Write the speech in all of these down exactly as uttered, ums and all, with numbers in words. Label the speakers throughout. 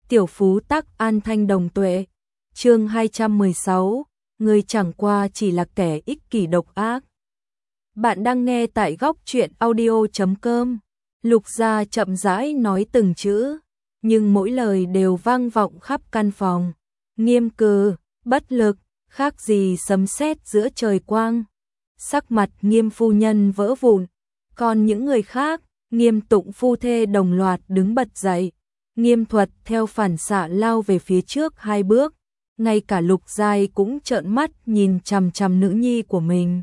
Speaker 1: Tiểu phú tắc an thanh đồng tuệ. Chương hai trăm mười sáu, người chẳng qua chỉ là kẻ ích kỷ độc ác. Bạn đang nghe tại góc truyện audio chấm com. Lục Gia chậm rãi nói từng chữ, nhưng mỗi lời đều vang vọng khắp căn phòng. Nghiêm cừ, bất lực, khác gì sấm sét giữa trời quang. Sắc mặt Nghiêm phu nhân vỡ vụn, còn những người khác, Nghiêm Tụng phu thê đồng loạt đứng bật dậy. Nghiêm Thuật theo phản xạ lao về phía trước hai bước, ngay cả Lục Giai cũng trợn mắt nhìn chằm chằm nữ nhi của mình.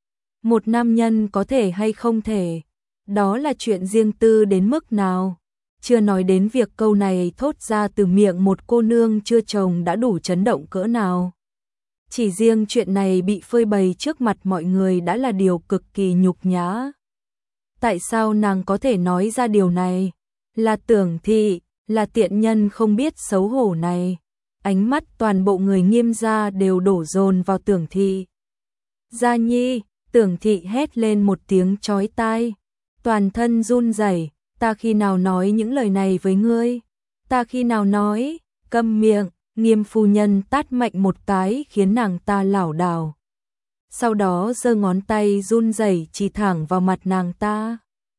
Speaker 1: Một nam nhân có thể hay không thể, đó là chuyện riêng tư đến mức nào, chưa nói đến việc câu này thốt ra từ miệng một cô nương chưa chồng đã đủ chấn động cỡ nào. Chỉ riêng chuyện này bị phơi bày trước mặt mọi người đã là điều cực kỳ nhục nhã. Tại sao nàng có thể nói ra điều này? Là Tưởng Thị, là tiện nhân không biết xấu hổ này. Ánh mắt toàn bộ người Nghiêm gia đều đổ dồn vào Tưởng Thị. Gia Nhi, Tưởng Thị hét lên một tiếng chói tai, toàn thân run rẩy. Ta khi nào nói những lời này với ngươi? Ta khi nào nói? Câm miệng. Nghiêm phu nhân tát mạnh một cái khiến nàng ta lảo đảo. Sau đó giơ ngón tay run rẩy chỉ thẳng vào mặt nàng ta.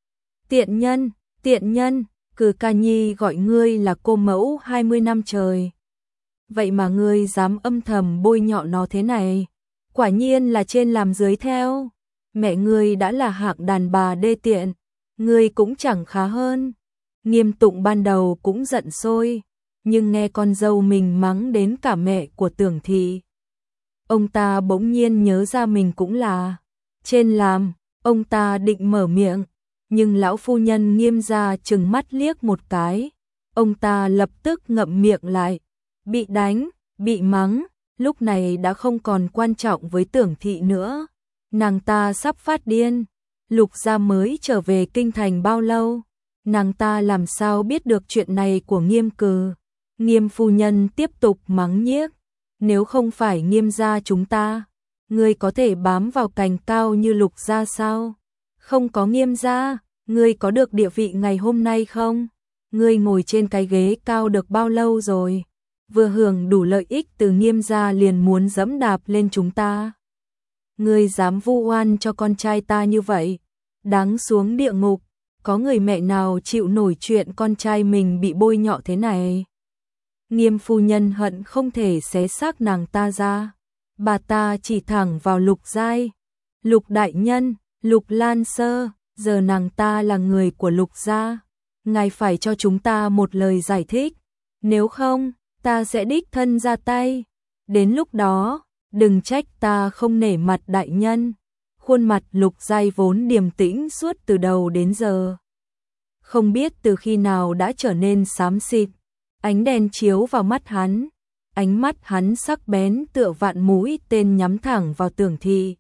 Speaker 1: Tiện nhân, tiện nhân, Cừ Ca Nhi gọi ngươi là cô mẫu hai mươi năm trời. Vậy mà ngươi dám âm thầm bôi nhọ nó thế này. Quả nhiên là trên làm dưới theo. Mẹ ngươi đã là hạng đàn bà đê tiện, ngươi cũng chẳng khá hơn. Nghiêm Tụng ban đầu cũng giận sôi, nhưng nghe con dâu mình mắng đến cả mẹ của Tưởng Thị, ông ta bỗng nhiên nhớ ra mình cũng là trên làm. Ông ta định mở miệng, nhưng lão phu nhân Nghiêm gia trừng mắt liếc một cái, ông ta lập tức ngậm miệng lại. Bị đánh, bị mắng, lúc này đã không còn quan trọng với Tưởng Thị nữa. Nàng ta sắp phát điên. Lục gia mới trở về kinh thành bao lâu, nàng ta làm sao biết được chuyện này của Nghiêm cừ. Nghiêm phu nhân tiếp tục mắng nhiếc. Nếu không phải Nghiêm gia chúng ta, ngươi có thể bám vào cành cao như Lục gia sao? Không có Nghiêm gia, ngươi có được địa vị ngày hôm nay không? Ngươi ngồi trên cái ghế cao được bao lâu rồi? Vừa hưởng đủ lợi ích từ Nghiêm gia liền muốn dẫm đạp lên chúng ta. Ngươi dám vu oan cho con trai ta như vậy, đáng xuống địa ngục. Có người mẹ nào chịu nổi chuyện con trai mình bị bôi nhọ thế này? Nghiêm phu nhân hận không thể xé xác nàng ta ra. Bà ta chỉ thẳng vào Lục Giai. Lục đại nhân, Lục Lan Sơ, giờ nàng ta là người của Lục gia, ngài phải cho chúng ta một lời giải thích, nếu không, ta sẽ đích thân ra tay. Đến lúc đó, đừng trách ta không nể mặt đại nhân. Khuôn mặt Lục Giai vốn điềm tĩnh suốt từ đầu đến giờ, không biết từ khi nào đã trở nên xám xịt. Ánh đèn chiếu vào mắt hắn, ánh mắt hắn sắc bén tựa vạn mũi tên nhắm thẳng vào Tưởng Thị.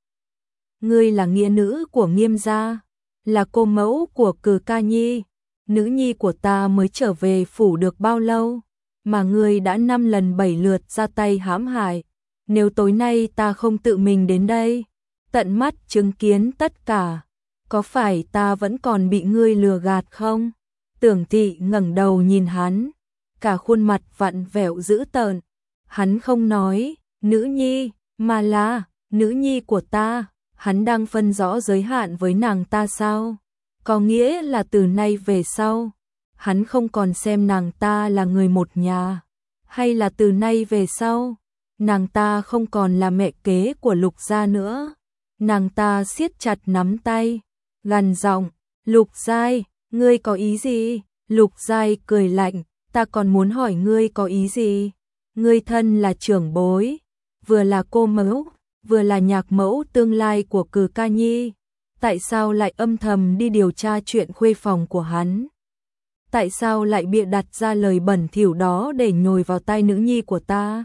Speaker 1: Ngươi là nghĩa nữ của Nghiêm gia, là cô mẫu của Cừ Ca Nhi. Nữ nhi của ta mới trở về phủ được bao lâu, mà ngươi đã năm lần bảy lượt ra tay hãm hại. Nếu tối nay ta không tự mình đến đây, tận mắt chứng kiến tất cả, có phải ta vẫn còn bị ngươi lừa gạt không? Tưởng Thị ngẩng đầu nhìn hắn, cả khuôn mặt vặn vẹo dữ tợn. Hắn không nói nữ nhi, mà là nữ nhi của ta. Hắn đang phân rõ giới hạn với nàng ta sao? Có nghĩa là từ nay về sau, hắn không còn xem nàng ta là người một nhà, hay là từ nay về sau, nàng ta không còn là mẹ kế của Lục gia nữa. Nàng ta siết chặt nắm tay, gằn giọng, Lục Giai, ngươi có ý gì? Lục Giai cười lạnh, ta còn muốn hỏi ngươi có ý gì? Ngươi thân là trưởng bối, vừa là cô mẫu, vừa là nhạc mẫu tương lai của Cừ Ca Nhi, tại sao lại âm thầm đi điều tra chuyện khuê phòng của hắn? Tại sao lại bịa đặt ra lời bẩn thỉu đó để nhồi vào tai nữ nhi của ta?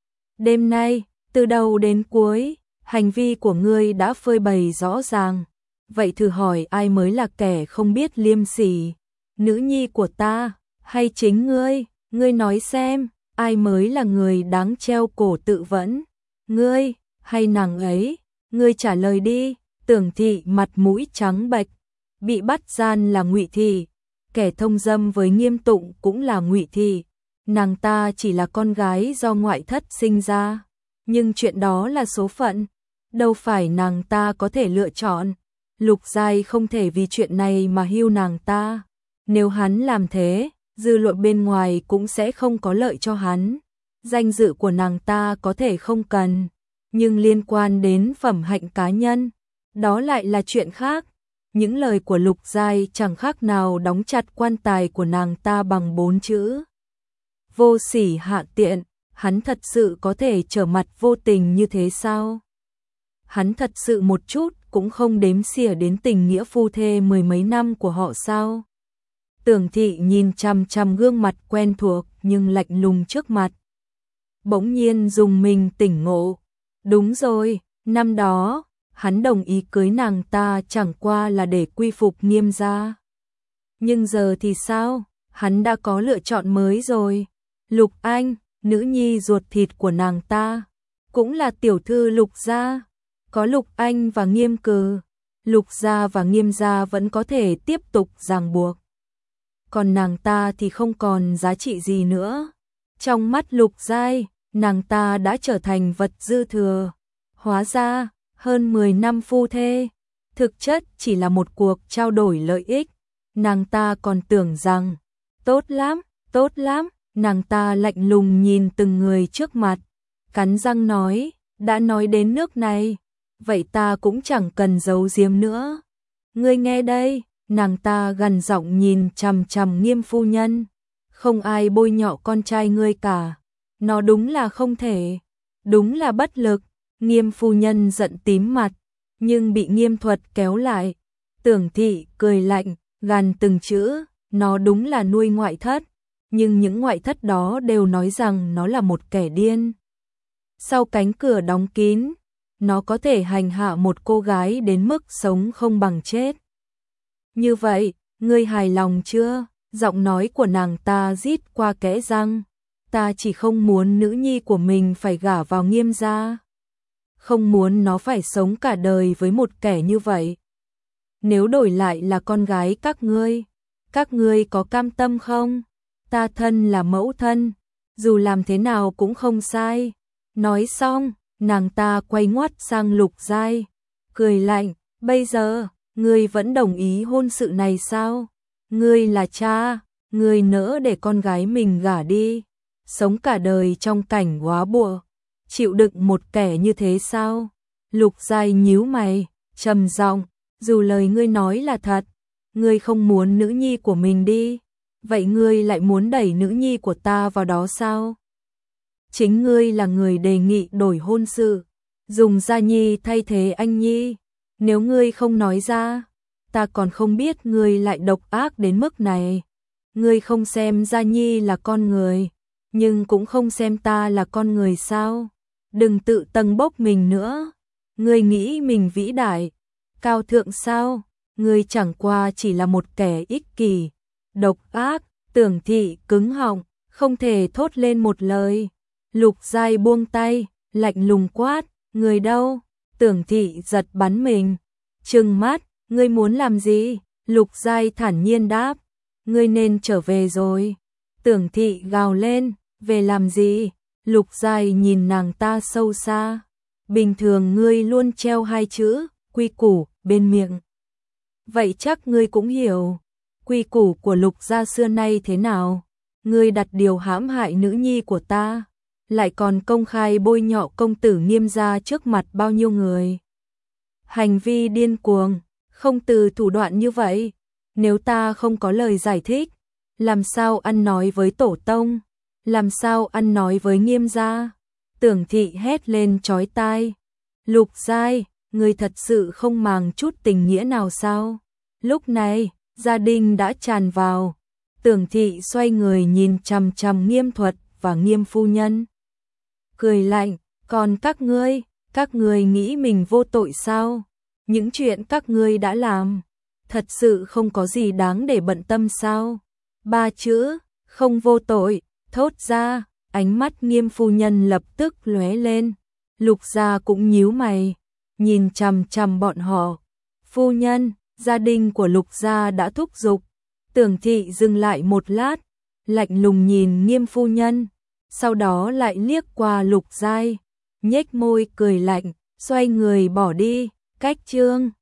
Speaker 1: Đêm nay, từ đầu đến cuối, hành vi của ngươi đã phơi bày rõ ràng. Vậy thử hỏi ai mới là kẻ không biết liêm sỉ? Nữ nhi của ta, hay chính ngươi? Ngươi nói xem, ai mới là người đáng treo cổ tự vẫn? Ngươi, hay nàng ấy? Ngươi trả lời đi. Tưởng Thị mặt mũi trắng bệch, bị bắt gian là Ngụy Thị, kẻ thông dâm với Nghiêm Tụng cũng là Ngụy Thị. nàng ta chỉ là con gái do ngoại thất sinh ra, nhưng chuyện đó là số phận, đâu phải nàng ta có thể lựa chọn. Lục Giai không thể vì chuyện này mà hưu nàng ta. Nếu hắn làm thế, dư luận bên ngoài cũng sẽ không có lợi cho hắn. Danh dự của nàng ta có thể không cần, nhưng liên quan đến phẩm hạnh cá nhân, đó lại là chuyện khác. Những lời của Lục Giai chẳng khác nào đóng chặt quan tài của nàng ta bằng bốn chữ: vô sỉ hạ tiện. Hắn thật sự có thể trở mặt vô tình như thế sao? Hắn thật sự một chút cũng không đếm xỉa đến tình nghĩa phu thê mười mấy năm của họ sao? Tưởng Thị nhìn chằm chằm gương mặt quen thuộc nhưng lạnh lùng trước mặt. Bỗng nhiên dùng mình tỉnh ngộ. Đúng rồi, năm đó, hắn đồng ý cưới nàng ta chẳng qua là để quy phục Nghiêm gia. Nhưng giờ thì sao? Hắn đã có lựa chọn mới rồi. Lục Anh, nữ nhi ruột thịt của nàng ta, cũng là tiểu thư Lục gia. Có Lục Anh và Nghiêm Cừ, Lục gia và Nghiêm gia vẫn có thể tiếp tục ràng buộc. Còn nàng ta thì không còn giá trị gì nữa. Trong mắt Lục Giai, nàng ta đã trở thành vật dư thừa. Hóa ra, hơn mười năm phu thê, thực chất chỉ là một cuộc trao đổi lợi ích. Nàng ta còn tưởng rằng, tốt lắm, tốt lắm, nàng ta lạnh lùng nhìn từng người trước mặt, cắn răng nói, đã nói đến nước này, vậy ta cũng chẳng cần giấu giếm nữa. Ngươi nghe đây, nàng ta gằn giọng nhìn chằm chằm Nghiêm phu nhân, không ai bôi nhọ con trai ngươi cả, nó đúng là không thể, đúng là bất lực. Nghiêm phu nhân giận tím mặt, nhưng bị Nghiêm Thuật kéo lại. Tưởng Thị cười lạnh, gằn từng chữ, nó đúng là nuôi ngoại thất, nhưng những ngoại thất đó đều nói rằng nó là một kẻ điên. Sau cánh cửa đóng kín, nó có thể hành hạ một cô gái đến mức sống không bằng chết. Như vậy, ngươi hài lòng chưa? Giọng nói của nàng ta rít qua kẽ răng. Ta chỉ không muốn nữ nhi của mình phải gả vào Nghiêm gia. Không muốn nó phải sống cả đời với một kẻ như vậy. Nếu đổi lại là con gái các ngươi, các ngươi có cam tâm không? Ta thân là mẫu thân, dù làm thế nào cũng không sai. Nói xong, nàng ta quay ngoắt sang Lục Giai, cười lạnh, bây giờ, ngươi vẫn đồng ý hôn sự này sao? Ngươi là cha, ngươi nỡ để con gái mình gả đi, sống cả đời trong cảnh góa bụa, chịu đựng một kẻ như thế sao? Lục Giai nhíu mày, trầm giọng, dù lời ngươi nói là thật, ngươi không muốn nữ nhi của mình đi, vậy ngươi lại muốn đẩy nữ nhi của ta vào đó sao? Chính ngươi là người đề nghị đổi hôn sự, dùng Gia Nhi thay thế anh Nhi. Nếu ngươi không nói ra, ta còn không biết ngươi lại độc ác đến mức này. Ngươi không xem Gia Nhi là con người, nhưng cũng không xem ta là con người sao? Đừng tự tâng bốc mình nữa. Ngươi nghĩ mình vĩ đại, cao thượng sao? Ngươi chẳng qua chỉ là một kẻ ích kỷ, độc ác. Tưởng Thị cứng họng, không thể thốt lên một lời. Lục Giai buông tay, lạnh lùng quát, người đâu? Tưởng Thị giật bắn mình, trừng mắt, ngươi muốn làm gì? Lục Giai thản nhiên đáp, ngươi nên trở về rồi. Tưởng Thị gào lên, về làm gì? Lục Giai nhìn nàng ta sâu xa, bình thường ngươi luôn treo hai chữ, quy củ, bên miệng. Vậy chắc ngươi cũng hiểu, quy củ của Lục gia xưa nay thế nào? Ngươi đặt điều hãm hại nữ nhi của ta, lại còn công khai bôi nhọ công tử Nghiêm gia trước mặt bao nhiêu người. Hành vi điên cuồng, không từ thủ đoạn như vậy. Nếu ta không có lời giải thích, làm sao ăn nói với tổ tông, làm sao ăn nói với Nghiêm gia? Tưởng Thị hét lên chói tai. Lục Giai, ngươi thật sự không màng chút tình nghĩa nào sao? Lúc này, gia đình đã tràn vào. Tưởng Thị xoay người nhìn chằm chằm Nghiêm Thuật và Nghiêm phu nhân, cười lạnh, còn các ngươi, các ngươi nghĩ mình vô tội sao? Những chuyện các ngươi đã làm, thật sự không có gì đáng để bận tâm sao? Ba chữ, không vô tội, thốt ra, ánh mắt Nghiêm phu nhân lập tức lóe lên. Lục gia cũng nhíu mày, nhìn chằm chằm bọn họ. Phu nhân, gia đình của Lục gia đã thúc giục. Tưởng Thị dừng lại một lát, lạnh lùng nhìn Nghiêm phu nhân, sau đó lại liếc qua Lục Giai, nhếch môi cười lạnh, xoay người bỏ đi, cách chương